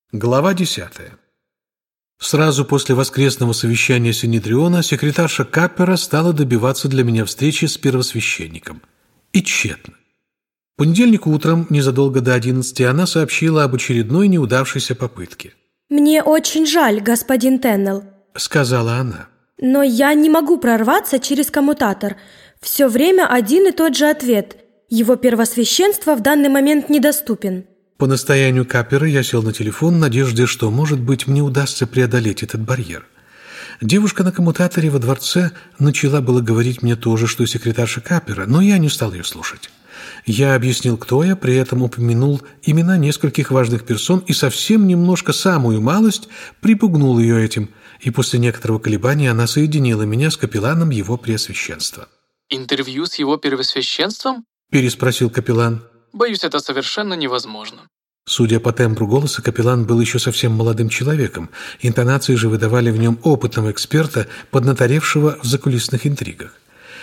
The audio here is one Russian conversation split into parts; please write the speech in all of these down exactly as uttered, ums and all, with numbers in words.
Глава десятая. Сразу после воскресного совещания Синедриона секретарша Каппера стала добиваться для меня встречи с первосвященником. И тщетно. В понедельник утром, незадолго до одиннадцати, она сообщила об очередной неудавшейся попытке. «Мне очень жаль, господин Теннелл», — сказала она. «но я не могу прорваться через коммутатор. Все время один и тот же ответ. Его первосвященство в данный момент недоступен». По настоянию Каппера я сел на телефон в надежде, что, может быть, мне удастся преодолеть этот барьер. Девушка на коммутаторе во дворце начала было говорить мне то же, что и секретарша Каппера, но я не стал ее слушать. Я объяснил, кто я, при этом упомянул имена нескольких важных персон и совсем немножко, самую малость, припугнул ее этим, и после некоторого колебания она соединила меня с капелланом его преосвященства. «Интервью с его первосвященством?» – переспросил капеллан. Боюсь, это совершенно невозможно. Судя по тембру голоса, капеллан был еще совсем молодым человеком. Интонации же выдавали в нем опытного эксперта, поднаторевшего в закулисных интригах.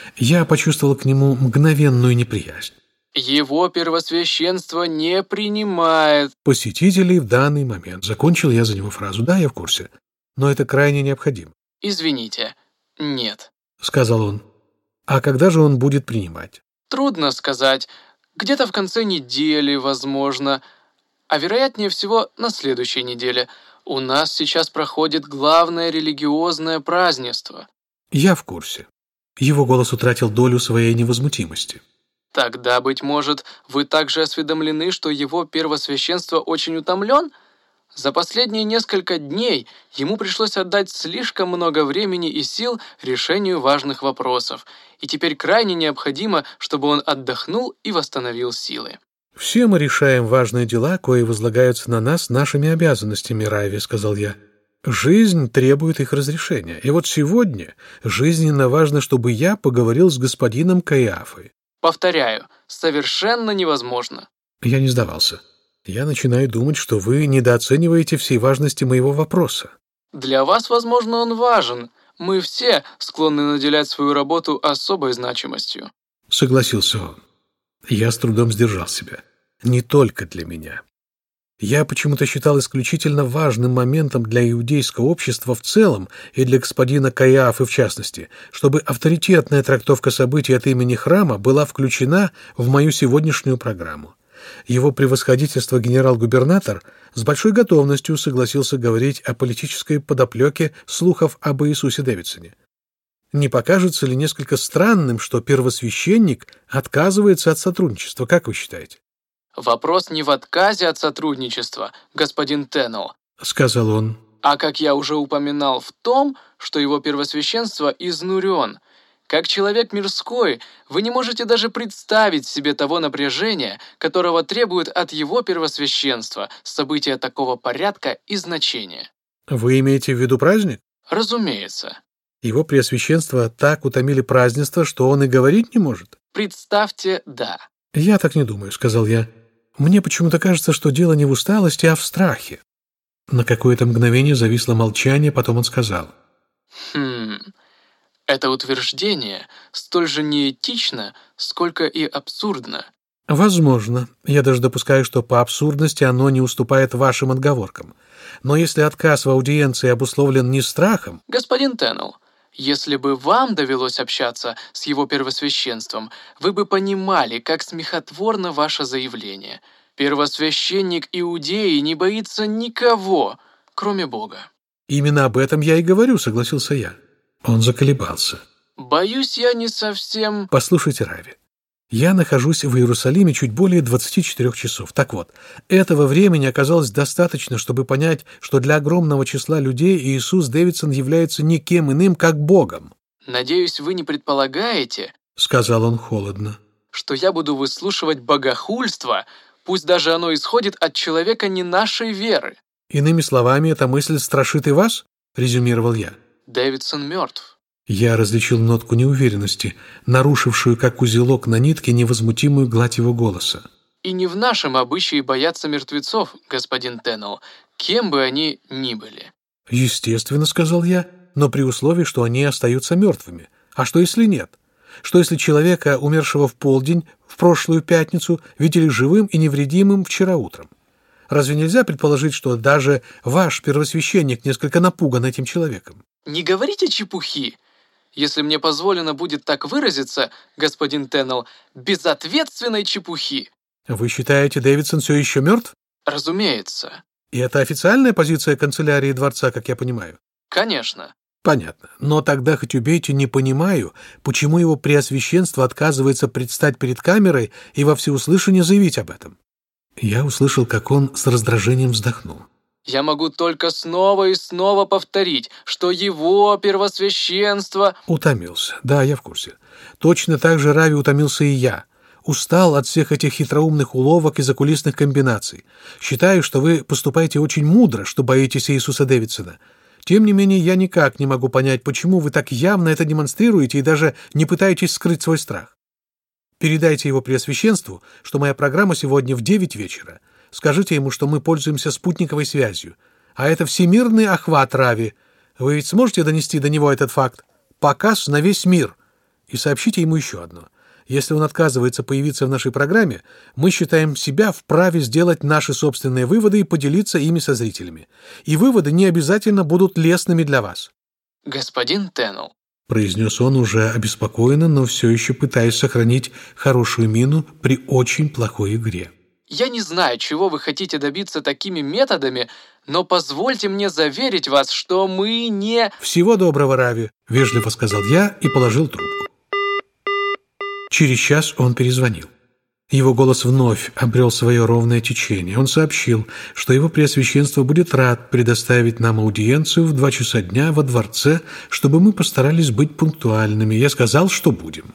Я почувствовал к нему мгновенную неприязнь. Его первосвященство не принимает посетителей в данный момент. Закончил я за него фразу. Да, я в курсе. Но это крайне необходимо. Извините, нет. Сказал он. А когда же он будет принимать? Трудно сказать. Где-то в конце недели, возможно, а вероятнее всего на следующей неделе. У нас сейчас проходит главное религиозное празднество. Я в курсе. Его голос утратил долю своей невозмутимости. Тогда, быть может, вы также осведомлены, что его первосвященство очень утомлен? За последние несколько дней ему пришлось отдать слишком много времени и сил решению важных вопросов, и теперь крайне необходимо, чтобы он отдохнул и восстановил силы. «Все мы решаем важные дела, кои возлагаются на нас нашими обязанностями, Райви», — сказал я. «Жизнь требует их разрешения, и вот сегодня жизненно важно, чтобы я поговорил с господином Каиафой». «Повторяю, совершенно невозможно». Я не сдавался. «Я начинаю думать, что вы недооцениваете всей важности моего вопроса». «Для вас, возможно, он важен. Мы все склонны наделять свою работу особой значимостью», — согласился он. Я с трудом сдержал себя. Не только для меня. Я почему-то считал исключительно важным моментом для иудейского общества в целом и для господина Каиафы в частности, чтобы авторитетная трактовка событий от имени храма была включена в мою сегодняшнюю программу. Его превосходительство генерал-губернатор с большой готовностью согласился говорить о политической подоплеке слухов об Иисусе Дэвидсоне. Не покажется ли несколько странным, что первосвященник отказывается от сотрудничества, как вы считаете? «Вопрос не в отказе от сотрудничества, господин Теннелл», — сказал он, «а, как я уже упоминал, в том, что его первосвященство изнурен. Как человек мирской, вы не можете даже представить себе того напряжения, которого требует от его первосвященства события такого порядка и значения». «Вы имеете в виду праздник?» «Разумеется». «Его преосвященство так утомили празднество, что он и говорить не может?» «Представьте, да». «Я так не думаю», — сказал я. «Мне почему-то кажется, что дело не в усталости, а в страхе». На какое-то мгновение зависло молчание, потом он сказал. «Хм... Это утверждение столь же неэтично, сколько и абсурдно». «Возможно. Я даже допускаю, что по абсурдности оно не уступает вашим отговоркам. Но если отказ в аудиенции обусловлен не страхом...» «Господин Теннелл, если бы вам довелось общаться с его первосвященством, вы бы понимали, как смехотворно ваше заявление. Первосвященник Иудеи не боится никого, кроме Бога». «Именно об этом я и говорю», — согласился я. Он заколебался. «Боюсь, я не совсем...» «Послушайте, Рави, я нахожусь в Иерусалиме чуть более двадцати четырёх часов. Так вот, этого времени оказалось достаточно, чтобы понять, что для огромного числа людей Иисус Дэвидсон является никем иным, как Богом». «Надеюсь, вы не предполагаете, — сказал он холодно, — что я буду выслушивать богохульство, пусть даже оно исходит от человека не нашей веры». «Иными словами, эта мысль страшит и вас?» — резюмировал я. «Дэвидсон мертв». Я различил нотку неуверенности, нарушившую, как узелок на нитке, невозмутимую гладь его голоса. «И не в нашем обычае бояться мертвецов, господин Теннелл, кем бы они ни были». «Естественно, — сказал я, — но при условии, что они остаются мертвыми. А что, если нет? Что, если человека, умершего в полдень, в прошлую пятницу, видели живым и невредимым вчера утром? Разве нельзя предположить, что даже ваш первосвященник несколько напуган этим человеком? Не говорите чепухи. Если мне позволено будет так выразиться, господин Теннелл, безответственной чепухи. Вы считаете, Дэвидсон все еще мертв? Разумеется. И это официальная позиция канцелярии дворца, как я понимаю? Конечно. Понятно. Но тогда, хоть убейте, не понимаю, почему его преосвященство отказывается предстать перед камерой и во всеуслышание заявить об этом. Я услышал, как он с раздражением вздохнул. Я могу только снова и снова повторить, что его первосвященство... Утомился. Да, я в курсе. Точно так же, Рави, утомился и я. Устал от всех этих хитроумных уловок и закулисных комбинаций. Считаю, что вы поступаете очень мудро, что боитесь Иисуса Дэвидсона. Тем не менее, я никак не могу понять, почему вы так явно это демонстрируете и даже не пытаетесь скрыть свой страх. Передайте его преосвященству, что моя программа сегодня в девять вечера. Скажите ему, что мы пользуемся спутниковой связью. А это всемирный охват, Рави. Вы ведь сможете донести до него этот факт? Показ на весь мир. И сообщите ему еще одно. Если он отказывается появиться в нашей программе, мы считаем себя вправе сделать наши собственные выводы и поделиться ими со зрителями. И выводы не обязательно будут лестными для вас. Господин Теннелл, произнес он уже обеспокоенно, но все еще пытаясь сохранить хорошую мину при очень плохой игре. я не знаю, чего вы хотите добиться такими методами, но позвольте мне заверить вас, что мы не... Всего доброго, Рави, вежливо сказал я и положил трубку. Через час он перезвонил. Его голос вновь обрел свое ровное течение. Он сообщил, что его преосвященство будет рад предоставить нам аудиенцию в два часа дня во дворце, чтобы мы постарались быть пунктуальными. Я сказал, что будем.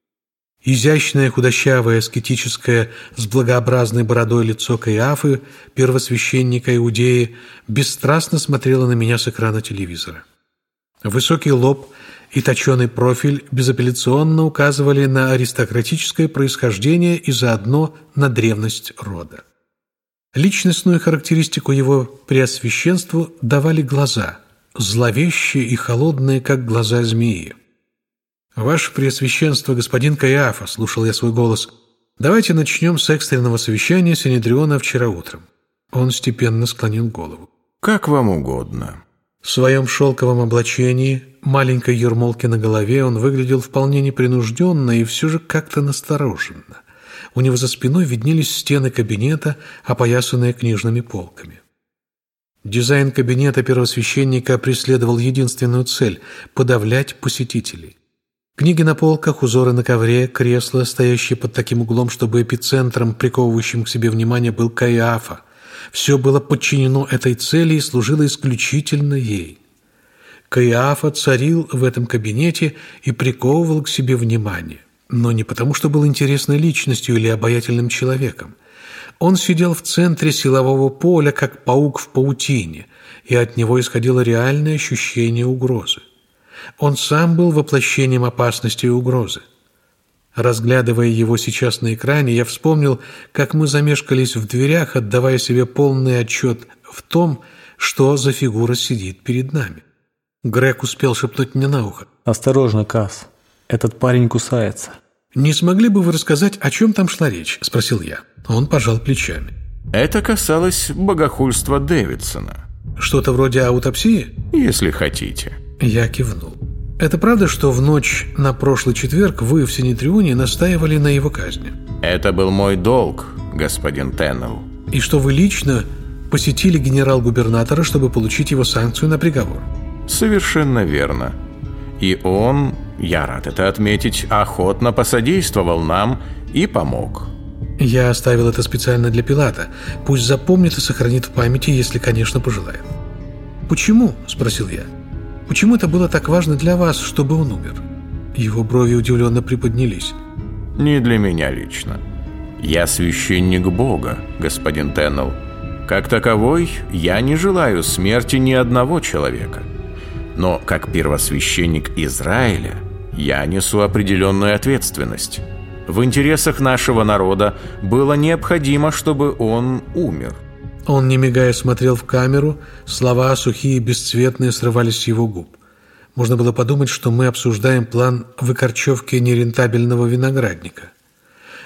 Изящное, худощавое, аскетическое, с благообразной бородой лицо Каиафы, первосвященника Иудеи, бесстрастно смотрело на меня с экрана телевизора. Высокий лоб и точеный профиль безапелляционно указывали на аристократическое происхождение и заодно на древность рода. Личностную характеристику его преосвященству давали глаза, зловещие и холодные, как глаза змеи. «Ваше Преосвященство, господин Каиафа», — слушал я свой голос, — «давайте начнем с экстренного совещания Синедриона вчера утром». Он степенно склонил голову. «Как вам угодно». В своем шелковом облачении, маленькой ермолке на голове, он выглядел вполне непринужденно и все же как-то настороженно. У него за спиной виднелись стены кабинета, опоясанные книжными полками. Дизайн кабинета первосвященника преследовал единственную цель – подавлять посетителей. Книги на полках, узоры на ковре, кресла, стоящие под таким углом, чтобы эпицентром, приковывающим к себе внимание, был Каиафа. Все было подчинено этой цели и служило исключительно ей. Каиафа царил в этом кабинете и приковывал к себе внимание. Но не потому, что был интересной личностью или обаятельным человеком. Он сидел в центре силового поля, как паук в паутине, и от него исходило реальное ощущение угрозы. Он сам был воплощением опасности и угрозы. Разглядывая его сейчас на экране, я вспомнил, как мы замешкались в дверях, отдавая себе полный отчет в том, что за фигура сидит перед нами. Грег успел шепнуть мне на ухо: «Осторожно, Касс, этот парень кусается». «Не смогли бы вы рассказать, о чем там шла речь?» – спросил я. Он пожал плечами. Это касалось богохульства Дэвидсона. «Что-то вроде аутопсии?» Если хотите. Я кивнул. «Это правда, что в ночь на прошлый четверг вы в Синедрионе настаивали на его казни?» Это был мой долг, господин Теннелл. «И что вы лично посетили генерал-губернатора, чтобы получить его санкцию на приговор?» Совершенно верно. И он, я рад это отметить, охотно посодействовал нам и помог. Я оставил это специально для Пилата. Пусть запомнит и сохранит в памяти, если, конечно, пожелает. «Почему?» – спросил я. «Почему это было так важно для вас, чтобы он умер?» Его брови удивленно приподнялись. Не для меня лично. Я священник Бога, господин Теннелл. Как таковой, я не желаю смерти ни одного человека. Но как первосвященник Израиля я несу определенную ответственность. В интересах нашего народа было необходимо, чтобы он умер. Он, не мигая, смотрел в камеру, слова сухие и бесцветные срывались с его губ. Можно было подумать, что мы обсуждаем план выкорчевки нерентабельного виноградника.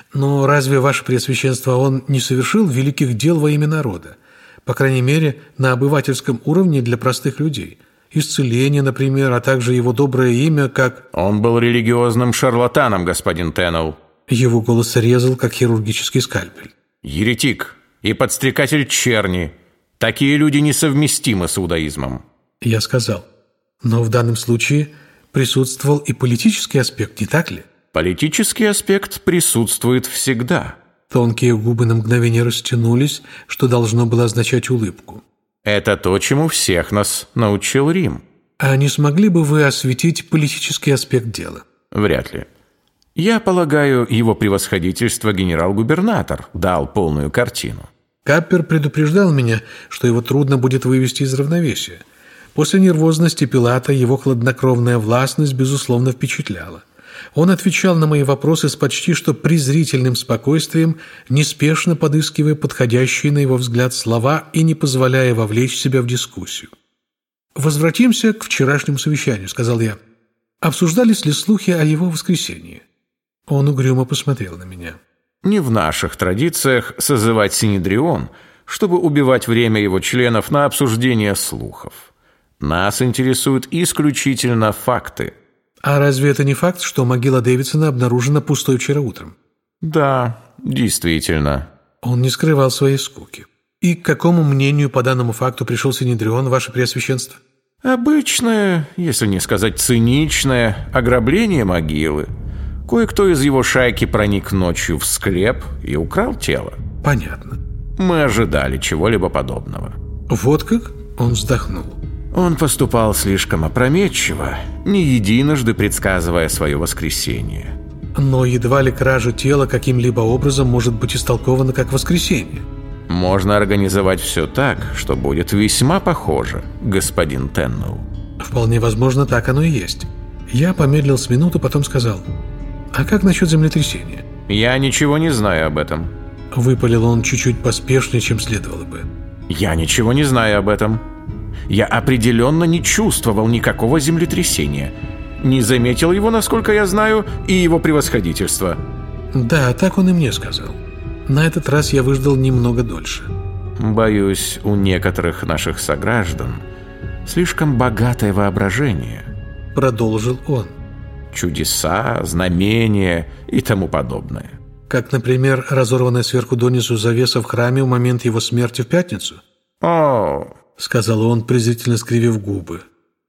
Но разве, ваше Преосвященство, он не совершил великих дел во имя народа? По крайней мере, на обывательском уровне для простых людей. Исцеление, например, а также его доброе имя, как... Он был религиозным шарлатаном, господин Теннелл. Его голос резал, как хирургический скальпель. Еретик и подстрекатель черни. Такие люди несовместимы с иудаизмом. Я сказал, но в данном случае присутствовал и политический аспект, не так ли? Политический аспект присутствует всегда. Тонкие губы на мгновение растянулись, что должно было означать улыбку. Это то, чему всех нас научил Рим. А не смогли бы вы осветить политический аспект дела? Вряд ли. Я полагаю, его превосходительство генерал-губернатор дал полную картину. Каппер предупреждал меня, что его трудно будет вывести из равновесия. После нервозности Пилата его хладнокровная властность, безусловно, впечатляла. Он отвечал на мои вопросы с почти что презрительным спокойствием, неспешно подыскивая подходящие на его взгляд слова и не позволяя вовлечь себя в дискуссию. «Возвратимся к вчерашнему совещанию», — сказал я. «Обсуждались ли слухи о его воскресении?» Он угрюмо посмотрел на меня. Не в наших традициях созывать Синедрион, чтобы убивать время его членов на обсуждение слухов. Нас интересуют исключительно факты. А разве это не факт, что могила Дэвидсона обнаружена пустой вчера утром? Да, действительно. Он не скрывал своей скуки. И к какому мнению по данному факту пришел Синедрион, ваше Преосвященство? Обычное, если не сказать циничное, ограбление могилы. Кое-кто из его шайки проник ночью в склеп и украл тело. Понятно. Мы ожидали чего-либо подобного. Вот как? Он вздохнул. Он поступал слишком опрометчиво, не единожды предсказывая свое воскресение. Но едва ли кража тела каким-либо образом может быть истолкована как воскресение. Можно организовать все так, что будет весьма похоже, господин Теннелл. Вполне возможно, так оно и есть. Я помедлил с минуту, потом сказал: «А как насчет землетрясения?» «Я ничего не знаю об этом». Выпалил он чуть-чуть поспешнее, чем следовало бы. «Я ничего не знаю об этом. Я определенно не чувствовал никакого землетрясения. Не заметил его, насколько я знаю, и его превосходительство». «Да, так он и мне сказал. На этот раз я выждал немного дольше». «Боюсь, у некоторых наших сограждан слишком богатое воображение», — продолжил он. «Чудеса, знамения и тому подобное». Как, например, разорванная сверху донизу завеса в храме в момент его смерти в пятницу? «О!» — сказал он, презрительно скривив губы.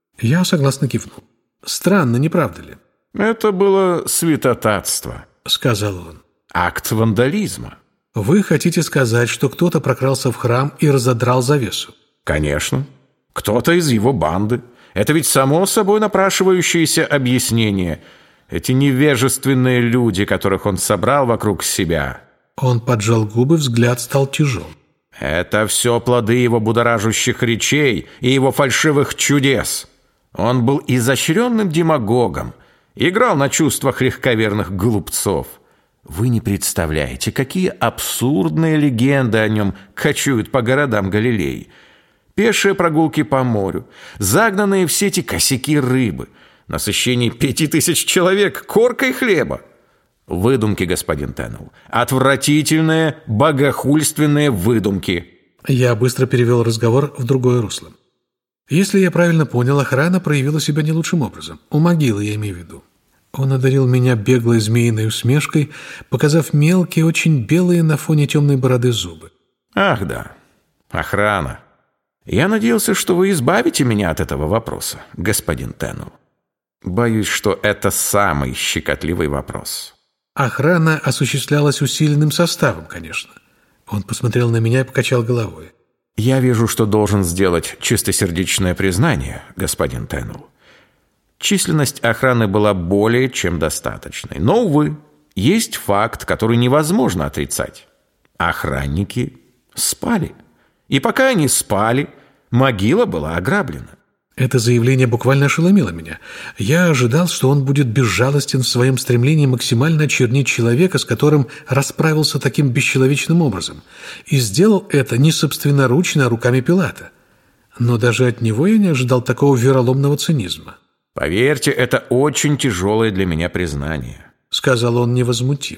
Я согласно кивнул. «Странно, не правда ли?» «Это было святотатство», — сказал он. «Акт вандализма». «Вы хотите сказать, что кто-то прокрался в храм и разодрал завесу?» «Конечно. Кто-то из его банды. Это ведь само собой напрашивающееся объяснение. Эти невежественные люди, которых он собрал вокруг себя». Он поджал губы, взгляд стал тяжелым. «Это все плоды его будоражащих речей и его фальшивых чудес. Он был изощренным демагогом, играл на чувствах легковерных глупцов. Вы не представляете, какие абсурдные легенды о нем кочуют по городам Галилеи. Пешие прогулки по морю, загнанные в сети косяки рыбы, насыщение пяти тысяч человек коркой хлеба. Выдумки, господин Теннелл. Отвратительные, богохульственные выдумки». Я быстро перевел разговор в другое русло. Если я правильно понял, охрана проявила себя не лучшим образом. У могилы, я имею в виду. Он одарил меня беглой змеиной усмешкой, показав мелкие, очень белые на фоне темной бороды зубы. «Ах да, охрана. Я надеялся, что вы избавите меня от этого вопроса, господин Теннелл. Боюсь, что это самый щекотливый вопрос». Охрана осуществлялась усиленным составом, конечно. Он посмотрел на меня и покачал головой. «Я вижу, что должен сделать чистосердечное признание, господин Теннелл. Численность охраны была более чем достаточной. Но, увы, есть факт, который невозможно отрицать. Охранники спали. И пока они спали, могила была ограблена». Это заявление буквально ошеломило меня. Я ожидал, что он будет безжалостен в своем стремлении максимально очернить человека, с которым расправился таким бесчеловечным образом, и сделал это не собственноручно, а руками Пилата. Но даже от него я не ожидал такого вероломного цинизма. «Поверьте, это очень тяжелое для меня признание», — сказал он невозмутимо.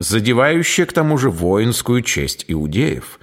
задевающее к тому же воинскую честь иудеев.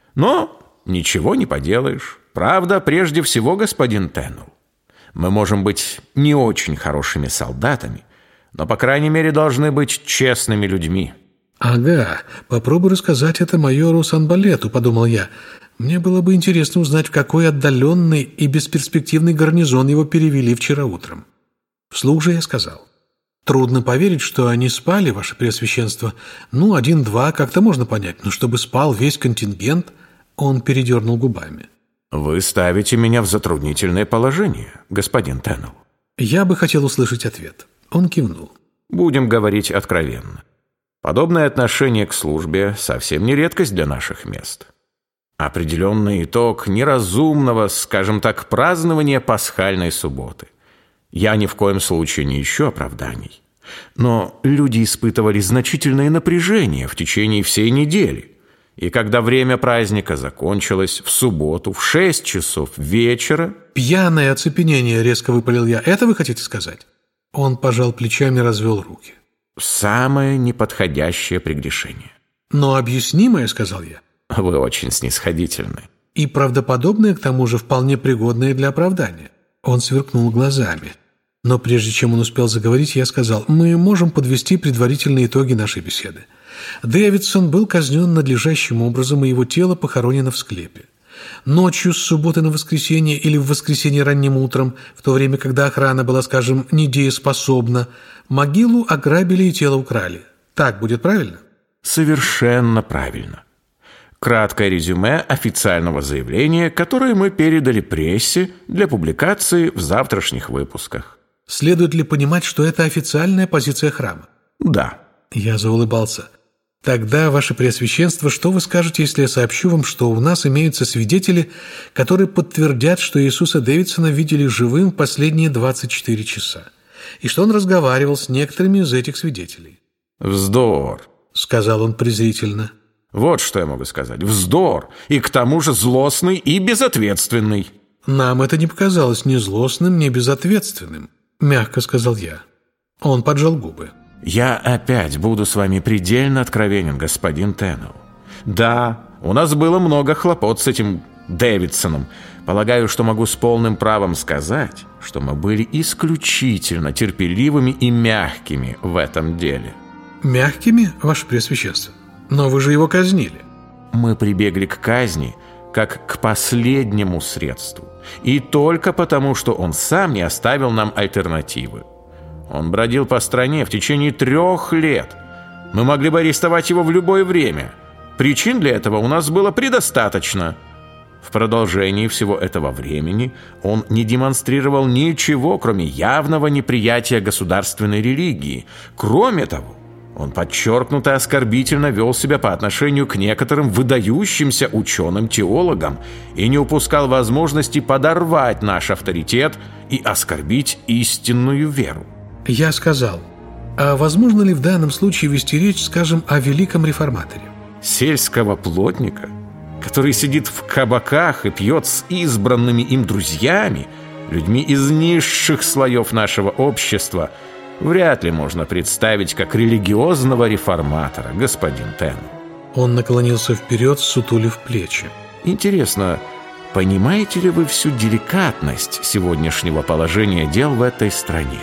Но ничего не поделаешь. Правда, прежде всего, господин Теннелл, мы можем быть не очень хорошими солдатами, но, по крайней мере, должны быть честными людьми. «Ага, попробуй рассказать это майору Санбалету», — подумал я. «Мне было бы интересно узнать, в какой отдаленный и бесперспективный гарнизон его перевели вчера утром». Вслух же я сказал: «Трудно поверить, что они спали, ваше преосвященство. Ну, один-два как-то можно понять, но чтобы спал весь контингент...» Он передернул губами. «Вы ставите меня в затруднительное положение, господин Теннелл». Я бы хотел услышать ответ. Он кивнул. «Будем говорить откровенно. Подобное отношение к службе совсем не редкость для наших мест. Определенный итог неразумного, скажем так, празднования пасхальной субботы. Я ни в коем случае не ищу оправданий. Но люди испытывали значительное напряжение в течение всей недели. И когда время праздника закончилось в субботу в шесть часов вечера... «Пьяное оцепенение», — резко выпалил я. «Это вы хотите сказать?» Он пожал плечами и развел руки. «Самое неподходящее прегрешение». «Но объяснимое», — сказал я. «Вы очень снисходительны». «И правдоподобное, к тому же, вполне пригодное для оправдания». Он сверкнул глазами. Но прежде чем он успел заговорить, я сказал: «Мы можем подвести предварительные итоги нашей беседы. Дэвидсон был казнен надлежащим образом, и его тело похоронено в склепе. Ночью с субботы на воскресенье или в воскресенье ранним утром, в то время, когда охрана была, скажем, недееспособна, могилу ограбили и тело украли. Так будет правильно?» «Совершенно правильно. Краткое резюме официального заявления, которое мы передали прессе для публикации в завтрашних выпусках». «Следует ли понимать, что это официальная позиция храма?» «Да». Я заулыбался. «Тогда, ваше преосвященство, что вы скажете, если я сообщу вам, что у нас имеются свидетели, которые подтвердят, что Иисуса Дэвидсона видели живым в последние двадцать четыре часа, и что он разговаривал с некоторыми из этих свидетелей?» «Вздор», — сказал он презрительно. «Вот что я могу сказать. Вздор, и к тому же злостный и безответственный». «Нам это не показалось ни злостным, ни безответственным», — мягко сказал я. Он поджал губы. «Я опять буду с вами предельно откровенен, господин Теннелл. Да, у нас было много хлопот с этим Дэвидсоном. Полагаю, что могу с полным правом сказать, что мы были исключительно терпеливыми и мягкими в этом деле». «Мягкими, ваше преосвященство? Но вы же его казнили». «Мы прибегли к казни как к последнему средству, и только потому, что он сам не оставил нам альтернативы. Он бродил по стране в течение трех лет. Мы могли бы арестовать его в любое время. Причин для этого у нас было предостаточно. В продолжении всего этого времени он не демонстрировал ничего, кроме явного неприятия государственной религии. Кроме того, он подчеркнуто оскорбительно вел себя по отношению к некоторым выдающимся ученым-теологам и не упускал возможности подорвать наш авторитет и оскорбить истинную веру». Я сказал: «А возможно ли в данном случае вести речь, скажем, о великом реформаторе?» «Сельского плотника, который сидит в кабаках и пьет с избранными им друзьями, людьми из низших слоев нашего общества, вряд ли можно представить как религиозного реформатора, господин Теннелл». Он наклонился вперед, сутулив плечи. «Интересно, понимаете ли вы всю деликатность сегодняшнего положения дел в этой стране?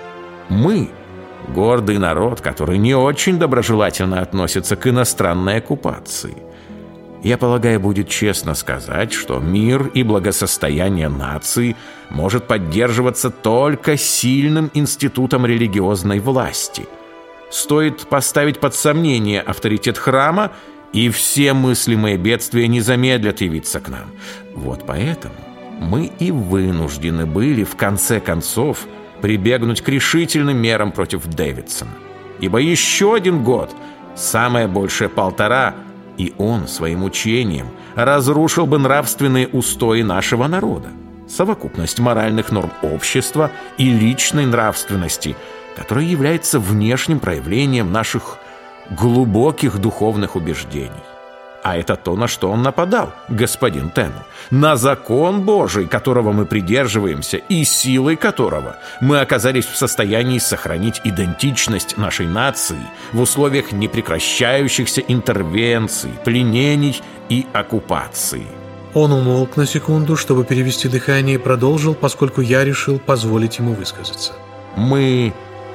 Мы – гордый народ, который не очень доброжелательно относится к иностранной оккупации. Я полагаю, будет честно сказать, что мир и благосостояние нации может поддерживаться только сильным институтом религиозной власти. Стоит поставить под сомнение авторитет храма, и все мыслимые бедствия не замедлят явиться к нам. Вот поэтому мы и вынуждены были, в конце концов, прибегнуть к решительным мерам против Дэвидсона. Ибо еще один год, самое большее полтора, и он своим учением разрушил бы нравственные устои нашего народа, совокупность моральных норм общества и личной нравственности, которая является внешним проявлением наших глубоких духовных убеждений. А это то, на что он нападал, господин Теннел. На закон Божий, которого мы придерживаемся, и силой которого мы оказались в состоянии сохранить идентичность нашей нации в условиях непрекращающихся интервенций, пленений и оккупации. Он умолк на секунду, чтобы перевести дыхание, и продолжил, поскольку я решил позволить ему высказаться. Мы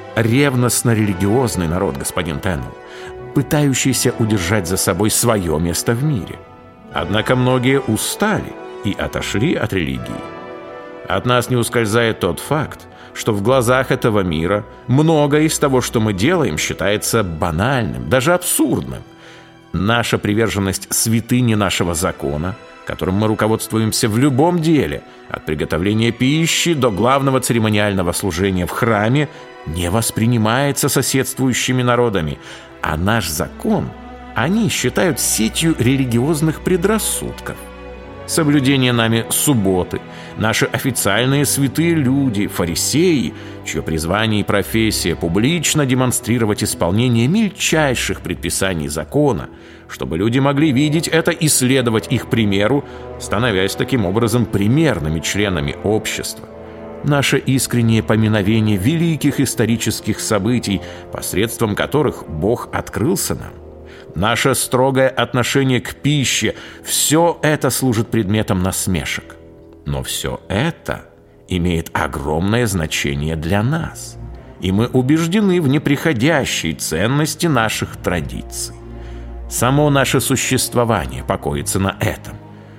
ревностно-религиозный народ, господин Теннел, пытающийся удержать за собой свое место в мире. Однако многие устали и отошли от религии. От нас не ускользает тот факт, что в глазах этого мира многое из того, что мы делаем, считается банальным, даже абсурдным. Наша приверженность святыне нашего закона, которым мы руководствуемся в любом деле, от приготовления пищи до главного церемониального служения в храме, не воспринимается соседствующими народами, а наш закон они считают сетью религиозных предрассудков. Соблюдение нами субботы, наши официальные святые люди, фарисеи, чье призвание и профессия публично демонстрировать исполнение мельчайших предписаний закона, чтобы люди могли видеть это и следовать их примеру, становясь таким образом примерными членами общества. Наше искреннее поминовение великих исторических событий, посредством которых Бог открылся нам, наше строгое отношение к пище – все это служит предметом насмешек. Но все это имеет огромное значение для нас, и мы убеждены в неприходящей ценности наших традиций. Само наше существование покоится на этом.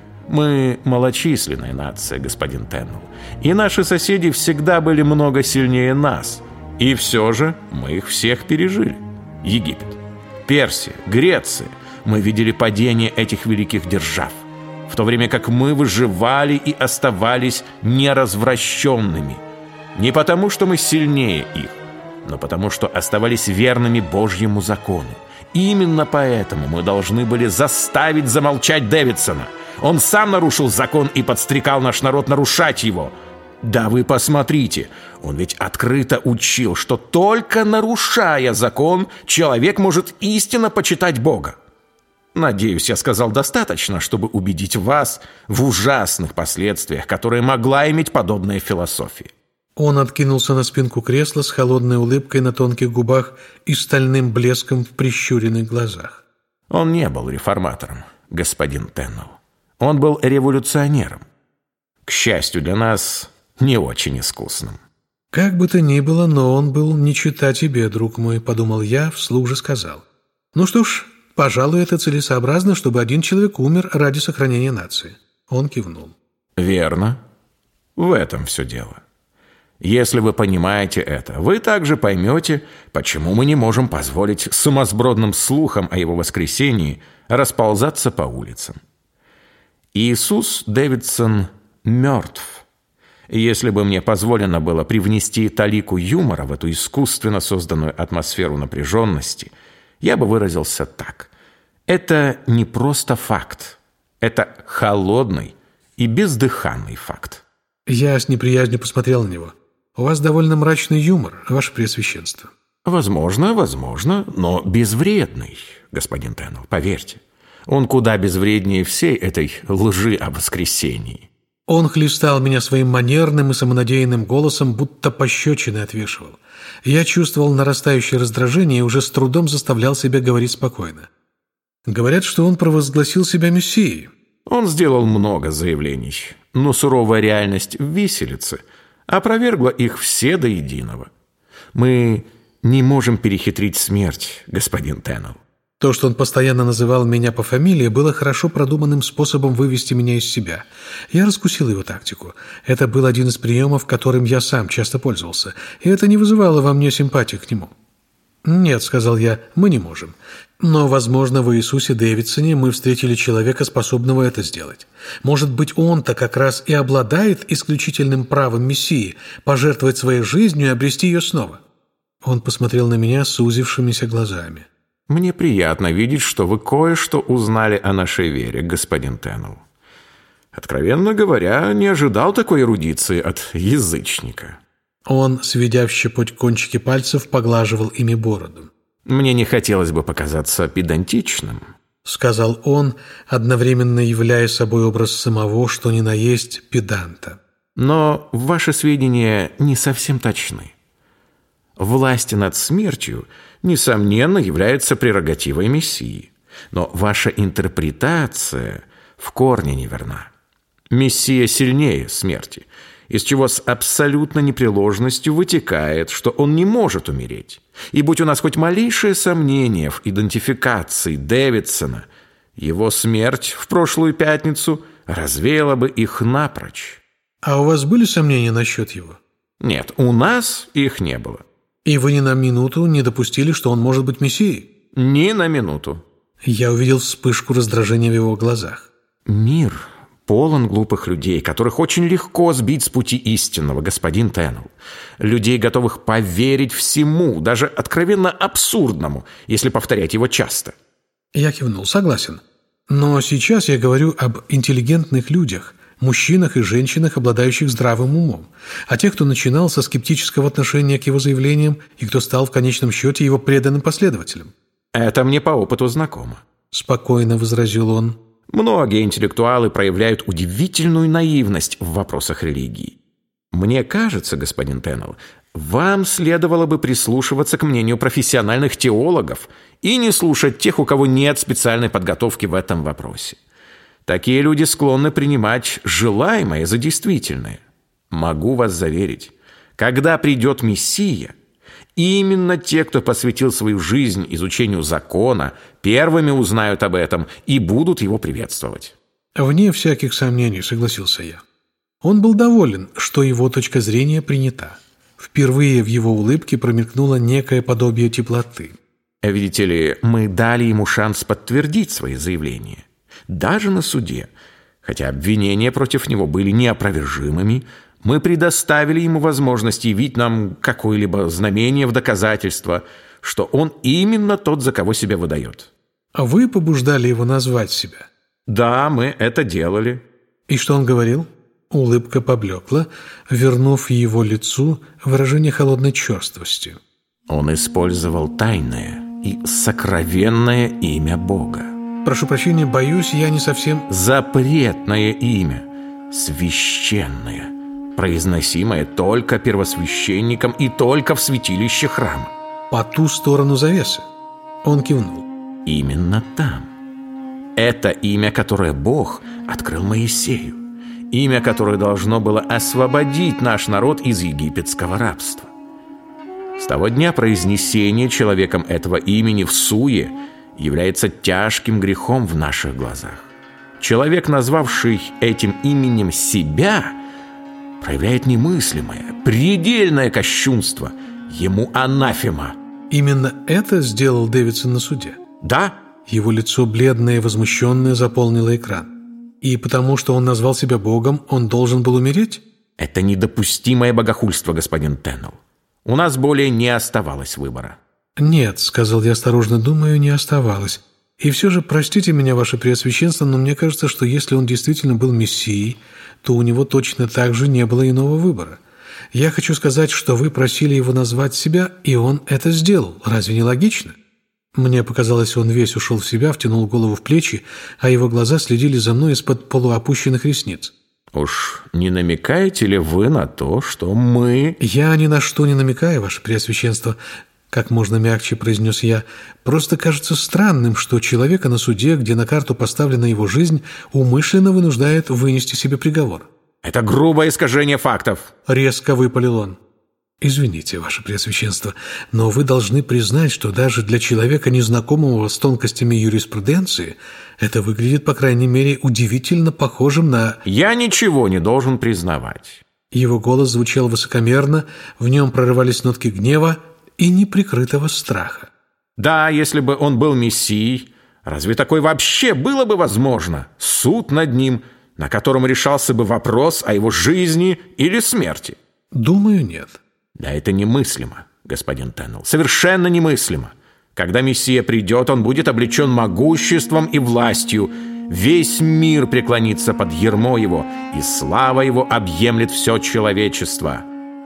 Мы малочисленная нация, господин Теннел, и наши соседи всегда были много сильнее нас, и все же мы их всех пережили. Египет, Персия, Греция. Мы видели падение этих великих держав, в то время как мы выживали и оставались неразвращенными. Не потому, что мы сильнее их, но потому, что оставались верными Божьему закону. Именно поэтому мы должны были заставить замолчать Дэвидсона. Он сам нарушил закон и подстрекал наш народ нарушать его. Да вы посмотрите, он ведь открыто учил, что только нарушая закон, человек может истинно почитать Бога. Надеюсь, я сказал достаточно, чтобы убедить вас в ужасных последствиях, которые могла иметь подобная философия. Он откинулся на спинку кресла с холодной улыбкой на тонких губах и стальным блеском в прищуренных глазах. Он не был реформатором, господин Теннел. Он был революционером. К счастью для нас, не очень искусным. «Как бы то ни было, но он был не чета тебе, друг мой», — подумал я, вслух же сказал. «Ну что ж, пожалуй, это целесообразно, чтобы один человек умер ради сохранения нации». Он кивнул. «Верно. В этом все дело. Если вы понимаете это, вы также поймете, почему мы не можем позволить сумасбродным слухам о его воскресении расползаться по улицам. Иисус Дэвидсон мертв. Если бы мне позволено было привнести талику юмора в эту искусственно созданную атмосферу напряженности, я бы выразился так. Это не просто факт. Это холодный и бездыханный факт». Я с неприязнью посмотрел на него. «У вас довольно мрачный юмор, ваше преосвященство». «Возможно, возможно, но безвредный, господин Теннел, поверьте. Он куда безвреднее всей этой лжи о воскресении». Он хлестал меня своим манерным и самонадеянным голосом, будто пощечины отвешивал. Я чувствовал нарастающее раздражение и уже с трудом заставлял себя говорить спокойно. Говорят, что он провозгласил себя мессией. Он сделал много заявлений, но суровая реальность в виселице опровергла их все до единого. Мы не можем перехитрить смерть, господин Теннел. То, что он постоянно называл меня по фамилии, было хорошо продуманным способом вывести меня из себя. Я раскусил его тактику. Это был один из приемов, которым я сам часто пользовался, и это не вызывало во мне симпатии к нему. «Нет», — сказал я, — «мы не можем. Но, возможно, в Иисусе Дэвидсоне мы встретили человека, способного это сделать. Может быть, он-то как раз и обладает исключительным правом Мессии пожертвовать своей жизнью и обрести ее снова». Он посмотрел на меня сузившимися глазами. «Мне приятно видеть, что вы кое-что узнали о нашей вере, господин Теннел. Откровенно говоря, не ожидал такой эрудиции от язычника». Он, сведя в щепоть кончики пальцев, поглаживал ими бороду. «Мне не хотелось бы показаться педантичным, — сказал он, одновременно являя собой образ самого, что ни на есть, педанта. «Но ваши сведения не совсем точны. Власть над смертью, несомненно, является прерогативой Мессии. Но ваша интерпретация в корне неверна. Мессия сильнее смерти, из чего с абсолютной непреложностью вытекает, что он не может умереть. И будь у нас хоть малейшее сомнение в идентификации Дэвидсона, его смерть в прошлую пятницу развеяла бы их напрочь». «А у вас были сомнения насчет его?» «Нет, у нас их не было». «И вы ни на минуту не допустили, что он может быть Мессией?» «Ни на минуту». Я увидел вспышку раздражения в его глазах. «Мир полон глупых людей, которых очень легко сбить с пути истинного, господин Теннелл. Людей, готовых поверить всему, даже откровенно абсурдному, если повторять его часто». Я кивнул, согласен. Но сейчас я говорю об интеллигентных людях, мужчинах и женщинах, обладающих здравым умом, а тех, кто начинал со скептического отношения к его заявлениям и кто стал в конечном счете его преданным последователем. «Это мне по опыту знакомо», — спокойно возразил он. «Многие интеллектуалы проявляют удивительную наивность в вопросах религии. Мне кажется, господин Теннелл, вам следовало бы прислушиваться к мнению профессиональных теологов и не слушать тех, у кого нет специальной подготовки в этом вопросе. Такие люди склонны принимать желаемое за действительное. Могу вас заверить, когда придет Мессия, именно те, кто посвятил свою жизнь изучению закона, первыми узнают об этом и будут его приветствовать». «Вне всяких сомнений», — согласился я. Он был доволен, что его точка зрения принята. Впервые в его улыбке промелькнуло некое подобие теплоты. «Видите ли, мы дали ему шанс подтвердить свои заявления. Даже на суде, хотя обвинения против него были неопровержимыми, мы предоставили ему возможность явить нам какое-либо знамение в доказательство, что он именно тот, за кого себя выдает». «А вы побуждали его назвать себя?» «Да, мы это делали». «И что он говорил?» Улыбка поблекла, вернув его лицу выражение холодной черствости. «Он использовал тайное и сокровенное имя Бога». «Прошу прощения, боюсь, я не совсем...» «Запретное имя, священное, произносимое только первосвященником и только в святилище храма». «По ту сторону завесы». Он кивнул. «Именно там. Это имя, которое Бог открыл Моисею. Имя, которое должно было освободить наш народ из египетского рабства. С того дня произнесение человеком этого имени в суе является тяжким грехом в наших глазах. Человек, назвавший этим именем себя, проявляет немыслимое, предельное кощунство. Ему анафема». «Именно это сделал Дэвидсон на суде?» «Да». Его лицо, бледное и возмущенное, заполнило экран. «И потому, что он назвал себя Богом, он должен был умереть?» «Это недопустимое богохульство, господин Теннелл. У нас более не оставалось выбора». «Нет», — сказал я осторожно, — «думаю, не оставалось. И все же, простите меня, ваше преосвященство, но мне кажется, что если он действительно был мессией, то у него точно так же не было иного выбора. Я хочу сказать, что вы просили его назвать себя, и он это сделал. Разве не логично?» Мне показалось, он весь ушел в себя, втянул голову в плечи, а его глаза следили за мной из-под полуопущенных ресниц. «Уж не намекаете ли вы на то, что мы...» «Я ни на что не намекаю, ваше преосвященство», — как можно мягче произнес я. «Просто кажется странным, что человека на суде, где на карту поставлена его жизнь, умышленно вынуждает вынести себе приговор». «Это грубое искажение фактов», — резко выпалил он. «Извините, ваше преосвященство, но вы должны признать, что даже для человека, незнакомого с тонкостями юриспруденции, это выглядит, по крайней мере, удивительно похожим на...» «Я ничего не должен признавать». Его голос звучал высокомерно, в нем прорывались нотки гнева и неприкрытого страха. «Да, если бы он был мессией, разве такое вообще было бы возможно? Суд над ним, на котором решался бы вопрос о его жизни или смерти?» «Думаю, нет». «Да это немыслимо, господин Теннелл, совершенно немыслимо. Когда Мессия придет, он будет облечен могуществом и властью. Весь мир преклонится под ярмо его, и слава его объемлет все человечество».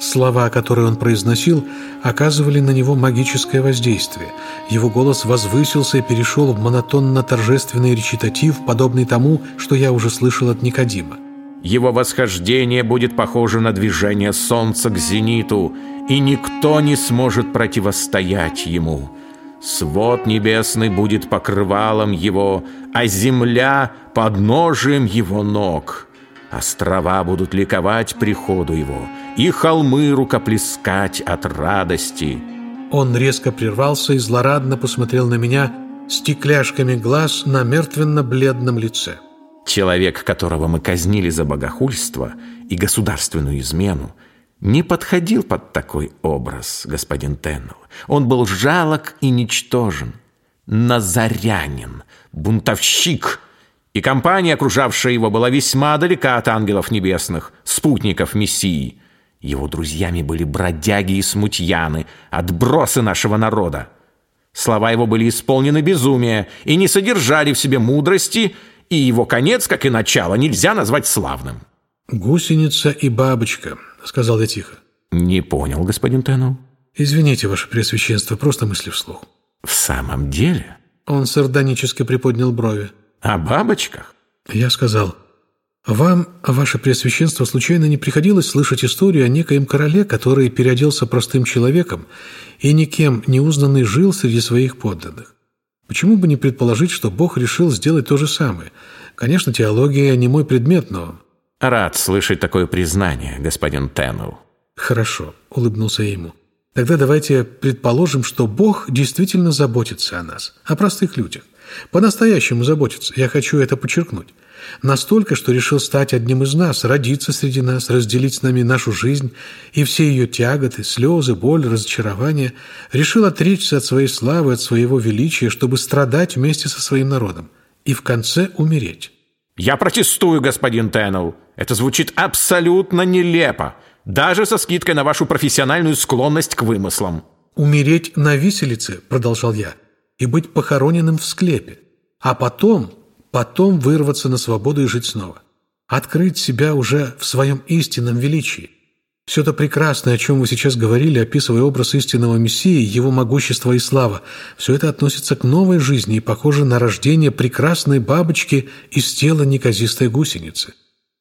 Слова, которые он произносил, оказывали на него магическое воздействие. Его голос возвысился и перешел в монотонно-торжественный речитатив, подобный тому, что я уже слышал от Никодима. Его восхождение будет похоже на движение солнца к зениту, и никто не сможет противостоять ему. Свод небесный будет покрывалом его, а земля — подножием его ног. Острова будут ликовать приходу его, и холмы рукоплескать от радости». Он резко прервался и злорадно посмотрел на меня стекляшками глаз на мертвенно-бледном лице. Человек, которого мы казнили за богохульство и государственную измену, не подходил под такой образ, господин Теннелл. Он был жалок и ничтожен, назарянин, бунтовщик, и компания, окружавшая его, была весьма далека от ангелов небесных, спутников Мессии. Его друзьями были бродяги и смутьяны, отбросы нашего народа. Слова его были исполнены безумия и не содержали в себе мудрости, и его конец, как и начало, нельзя назвать славным. «Гусеница и бабочка», — сказал я тихо. Не понял, господин Теннелл. «Извините, ваше преосвященство, просто мысли вслух». В самом деле? Он сардонически приподнял брови. О бабочках? Я сказал: «Вам, ваше преосвященство, случайно не приходилось слышать историю о некоем короле, который переоделся простым человеком и никем не узнанный жил среди своих подданных? Почему бы не предположить, что Бог решил сделать то же самое? Конечно, теология не мой предмет, но...» Рад слышать такое признание, господин Теннелл. «Хорошо», — улыбнулся я ему. «Тогда давайте предположим, что Бог действительно заботится о нас, о простых людях. По-настоящему заботится, я хочу это подчеркнуть. Настолько, что решил стать одним из нас, родиться среди нас, разделить с нами нашу жизнь и все ее тяготы, слезы, боль, разочарования. Решил отречься от своей славы, от своего величия, чтобы страдать вместе со своим народом и в конце умереть». Я протестую, господин Теннелл. Это звучит абсолютно нелепо, даже со скидкой на вашу профессиональную склонность к вымыслам. «Умереть на виселице», — продолжал я, — «и быть похороненным в склепе, а потом, потом вырваться на свободу и жить снова, открыть себя уже в своем истинном величии. Все то прекрасное, о чем вы сейчас говорили, описывая образ истинного Мессии, его могущество и слава, все это относится к новой жизни и похоже на рождение прекрасной бабочки из тела неказистой гусеницы».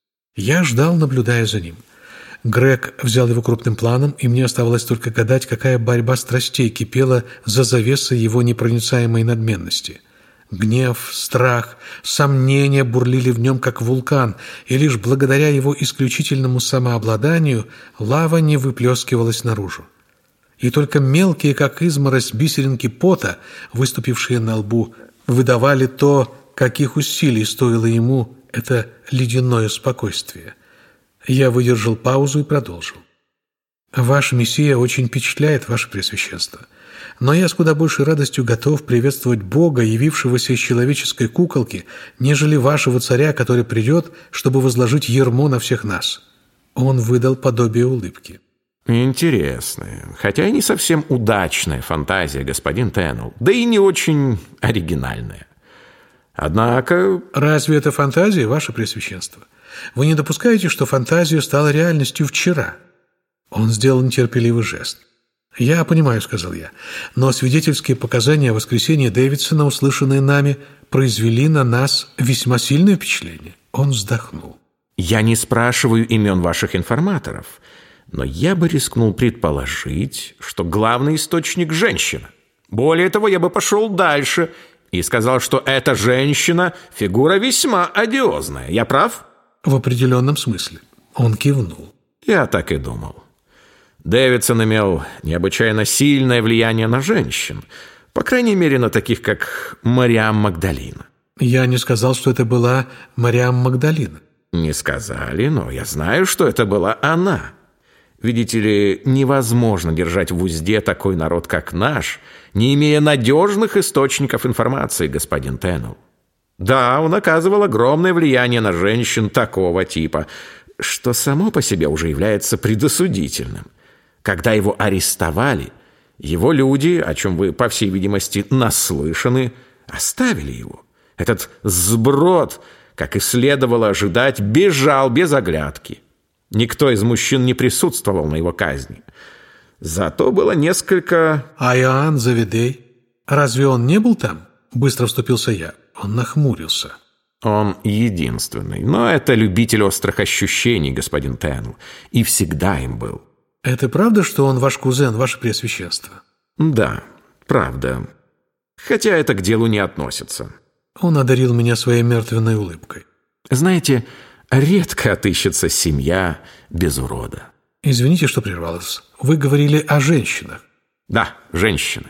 Я ждал, наблюдая за ним. Грег взял его крупным планом, и мне оставалось только гадать, какая борьба страстей кипела за завесой его непроницаемой надменности. Гнев, страх, сомнения бурлили в нем, как вулкан, и лишь благодаря его исключительному самообладанию лава не выплескивалась наружу. И только мелкие, как изморозь, бисеринки пота, выступившие на лбу, выдавали то, каких усилий стоило ему это ледяное спокойствие. Я выдержал паузу и продолжил. «Ваш Мессия очень впечатляет, ваше Преосвященство. Но я с куда большей радостью готов приветствовать Бога, явившегося из человеческой куколки, нежели вашего царя, который придет, чтобы возложить ярмо на всех нас». Он выдал подобие улыбки. Интересная, хотя и не совсем удачная фантазия, господин Теннелл, да и не очень оригинальная. Однако... «Разве это фантазия, ваше Преосвященство? Вы не допускаете, что фантазия стала реальностью вчера?» Он сделал нетерпеливый жест. «Я понимаю», — сказал я, «но свидетельские показания о воскресении Дэвидсона, услышанные нами, произвели на нас весьма сильное впечатление». Он вздохнул. «Я не спрашиваю имен ваших информаторов, но я бы рискнул предположить, что главный источник — женщина. Более того, я бы пошел дальше и сказал, что эта женщина — фигура весьма одиозная. Я прав?» «В определенном смысле». Он кивнул. «Я так и думал. Дэвидсон имел необычайно сильное влияние на женщин, по крайней мере, на таких, как Мариам Магдалина». «Я не сказал, что это была Мариам Магдалина». «Не сказали, но я знаю, что это была она. Видите ли, невозможно держать в узде такой народ, как наш, не имея надежных источников информации, господин Теннелл. Да, он оказывал огромное влияние на женщин такого типа, что само по себе уже является предосудительным. Когда его арестовали, его люди, о чем вы, по всей видимости, наслышаны, оставили его. Этот сброд, как и следовало ожидать, бежал без оглядки. Никто из мужчин не присутствовал на его казни. Зато было несколько... А Иоанн Завидей? Разве он не был там? Быстро вступился я. Он нахмурился. Он единственный. Но это любитель острых ощущений, господин Теннелл. И всегда им был. Это правда, что он ваш кузен, ваше преосвященство? Да, правда. Хотя это к делу не относится. Он одарил меня своей мертвенной улыбкой. Знаете, редко отыщется семья без урода. Извините, что прервал вас. Вы говорили о женщинах. Да, женщины.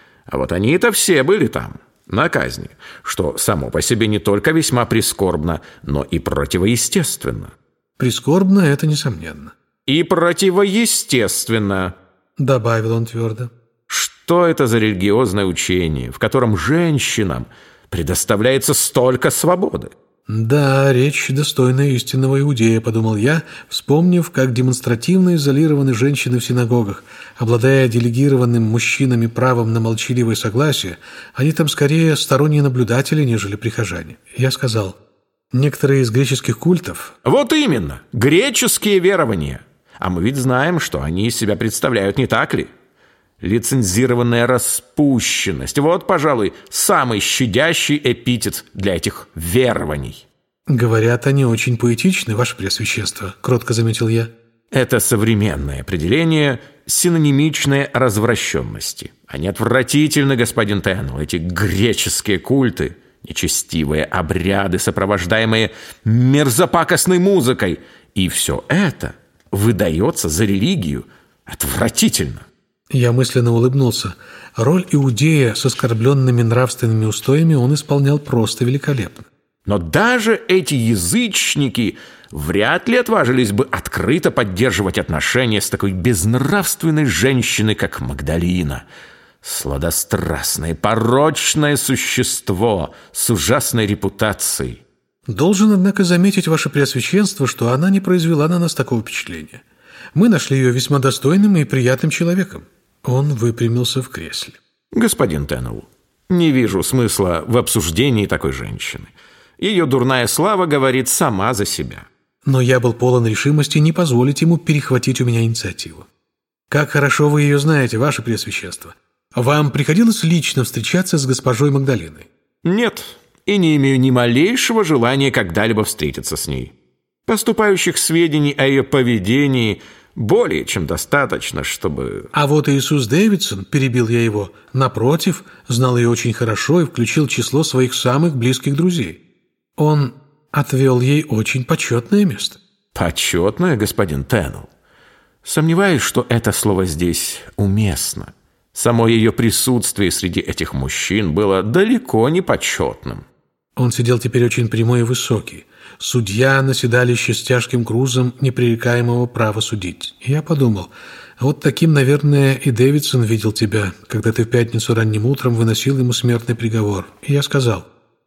А вот они-то все были там, на казни, что само по себе не только весьма прискорбно, но и противоестественно. Прискорбно — это несомненно. И противоестественно, добавил он твердо. Что это за религиозное учение, в котором женщинам предоставляется столько свободы? Да, речь достойная истинного иудея, подумал я, вспомнив, как демонстративно изолированы женщины в синагогах. Обладая делегированным мужчинами правом на молчаливое согласие, они там скорее сторонние наблюдатели, нежели прихожане. Я сказал, некоторые из греческих культов... Вот именно, греческие верования. А мы ведь знаем, что они из себя представляют, не так ли? Лицензированная распущенность. Вот, пожалуй, самый щадящий эпитет для этих верований. Говорят, они очень поэтичны, ваше преосвященство, кротко заметил я. Это современное определение синонимичной развращенности. Они отвратительны, господин Теннелл, эти греческие культы, нечестивые обряды, сопровождаемые мерзопакостной музыкой. И все это выдается за религию отвратительно. Я мысленно улыбнулся. Роль иудея с оскорбленными нравственными устоями он исполнял просто великолепно. Но даже эти язычники вряд ли отважились бы открыто поддерживать отношения с такой безнравственной женщиной, как Магдалина. Сладострастное, порочное существо с ужасной репутацией. Должен, однако, заметить, ваше преосвященство, что она не произвела на нас такого впечатления. Мы нашли ее весьма достойным и приятным человеком. Он выпрямился в кресле. Господин Теннелл, не вижу смысла в обсуждении такой женщины. Ее дурная слава говорит сама за себя. Но я был полон решимости не позволить ему перехватить у меня инициативу. Как хорошо вы ее знаете, ваше преосвященство. Вам приходилось лично встречаться с госпожой Магдалиной? Нет, и не имею ни малейшего желания когда-либо встретиться с ней. Поступающих сведений о ее поведении более чем достаточно, чтобы... А вот Иисус Дэвидсон, перебил я его, напротив, знал ее очень хорошо и включил в число своих самых близких друзей. Он отвел ей очень почетное место. Почетное, господин Теннелл? Сомневаюсь, что это слово здесь уместно. Само ее присутствие среди этих мужчин было далеко не почетным. Он сидел теперь очень прямой и высокий. Судья на седалище с тяжким грузом непререкаемого права судить. И я подумал, вот таким, наверное, и Дэвидсон видел тебя, когда ты в пятницу ранним утром выносил ему смертный приговор. И я сказал,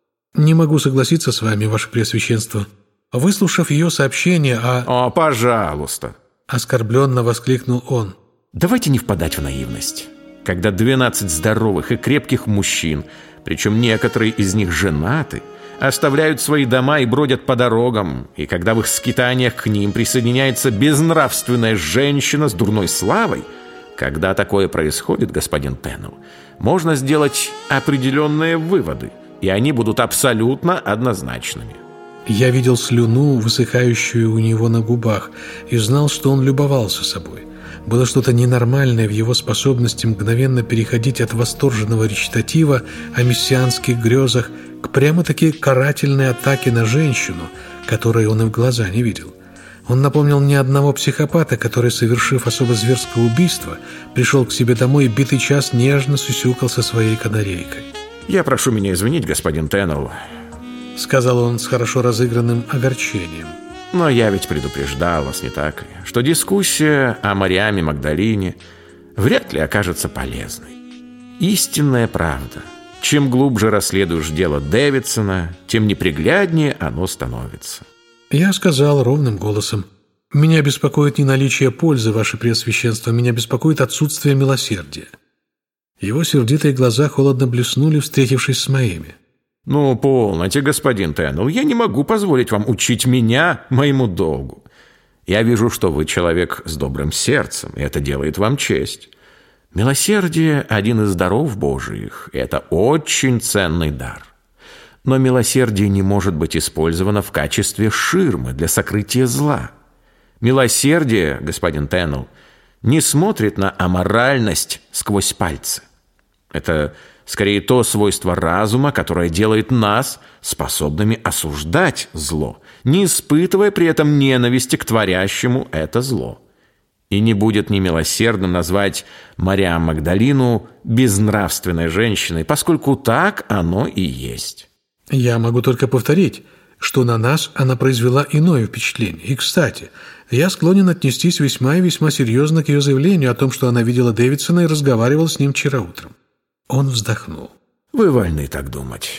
не могу согласиться с вами, ваше преосвященство. Выслушав ее сообщение о... О, пожалуйста. Оскорбленно воскликнул он. Давайте не впадать в наивность. Когда двенадцать здоровых и крепких мужчин, причем некоторые из них женаты, оставляют свои дома и бродят по дорогам, и когда в их скитаниях к ним присоединяется безнравственная женщина с дурной славой, когда такое происходит, господин Теннелл, можно сделать определенные выводы, и они будут абсолютно однозначными. Я видел слюну, высыхающую у него на губах, и знал, что он любовался собой. Было что-то ненормальное в его способности мгновенно переходить от восторженного речитатива о мессианских грезах к прямо-таки карательной атаке на женщину, которой он и в глаза не видел. Он напомнил мне одного психопата, который, совершив особо зверское убийство, пришел к себе домой и битый час нежно сюсюкал со своей канарейкой. «Я прошу меня извинить, господин Теннелл», — сказал он с хорошо разыгранным огорчением. «Но я ведь предупреждал вас, не так ли, что дискуссия о Мариаме Магдалине вряд ли окажется полезной. Истинная правда. Чем глубже расследуешь дело Дэвидсона, тем непригляднее оно становится». Я сказал ровным голосом, «Меня беспокоит не наличие пользы, ваше преосвященство, меня беспокоит отсутствие милосердия». Его сердитые глаза холодно блеснули, встретившись с моими. «Ну, полноте, господин Теннелл, я не могу позволить вам учить меня моему долгу. Я вижу, что вы человек с добрым сердцем, и это делает вам честь. Милосердие – один из даров Божиих, и это очень ценный дар. Но милосердие не может быть использовано в качестве ширмы для сокрытия зла. Милосердие, господин Теннелл, не смотрит на аморальность сквозь пальцы. Это скорее то свойство разума, которое делает нас способными осуждать зло, не испытывая при этом ненависти к творящему это зло. И не будет немилосердным назвать Мариам Магдалину безнравственной женщиной, поскольку так оно и есть. Я могу только повторить, что на нас она произвела иное впечатление. И, кстати, я склонен отнестись весьма и весьма серьезно к ее заявлению о том, что она видела Дэвидсона и разговаривала с ним вчера утром. Он вздохнул. Вы вольны так думать.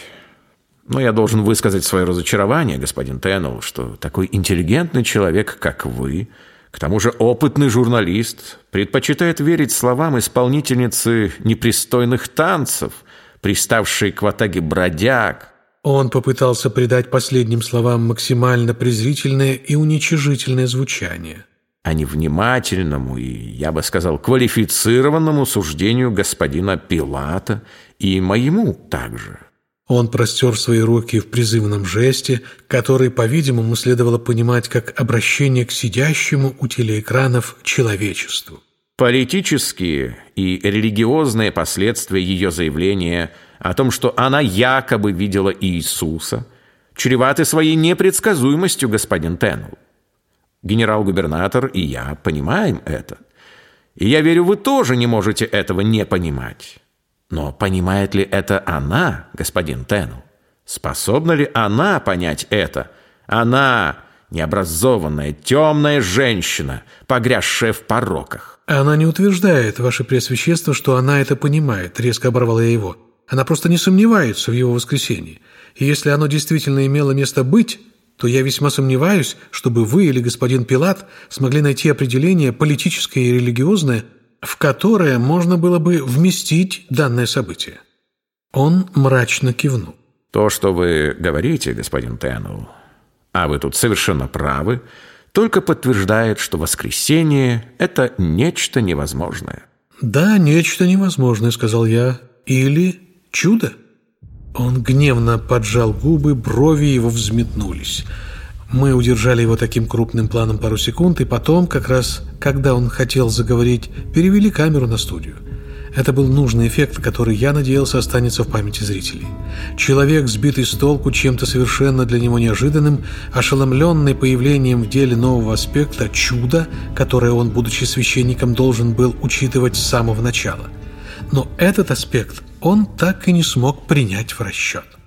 Но я должен высказать свое разочарование, господин Теннелл, что такой интеллигентный человек, как вы, к тому же опытный журналист, предпочитает верить словам исполнительницы непристойных танцев, приставшей к ватаге бродяг. Он попытался придать последним словам максимально презрительное и уничижительное звучание, а не внимательному и, я бы сказал, квалифицированному суждению господина Пилата и моему также. Он простер свои руки в призывном жесте, который, по-видимому, следовало понимать как обращение к сидящему у телеэкранов человечеству. Политические и религиозные последствия ее заявления о том, что она якобы видела Иисуса, чреваты своей непредсказуемостью, господин Теннелл. Генерал-губернатор и я понимаем это. И я верю, вы тоже не можете этого не понимать. Но понимает ли это она, господин Теннелл? Способна ли она понять это? Она, необразованная, темная женщина, погрязшая в пороках. Она не утверждает, ваше Преосвященство, что она это понимает, резко оборвал я его. Она просто не сомневается в его воскресении. И если оно действительно имело место быть, то я весьма сомневаюсь, чтобы вы или господин Пилат смогли найти определение политическое и религиозное, в которое можно было бы вместить данное событие. Он мрачно кивнул. То, что вы говорите, господин Теннелл, а вы тут совершенно правы, только подтверждает, что воскресение – это нечто невозможное. «Да, нечто невозможное», – сказал я. «Или чудо?» Он гневно поджал губы, брови его взметнулись. Мы удержали его таким крупным планом пару секунд, и потом, как раз когда он хотел заговорить, перевели камеру на студию. Это был нужный эффект, который, я надеялся, останется в памяти зрителей. Человек, сбитый с толку чем-то совершенно для него неожиданным, ошеломленный появлением в деле нового аспекта чуда, которое он, будучи священником, должен был учитывать с самого начала. Но этот аспект он так и не смог принять в расчет.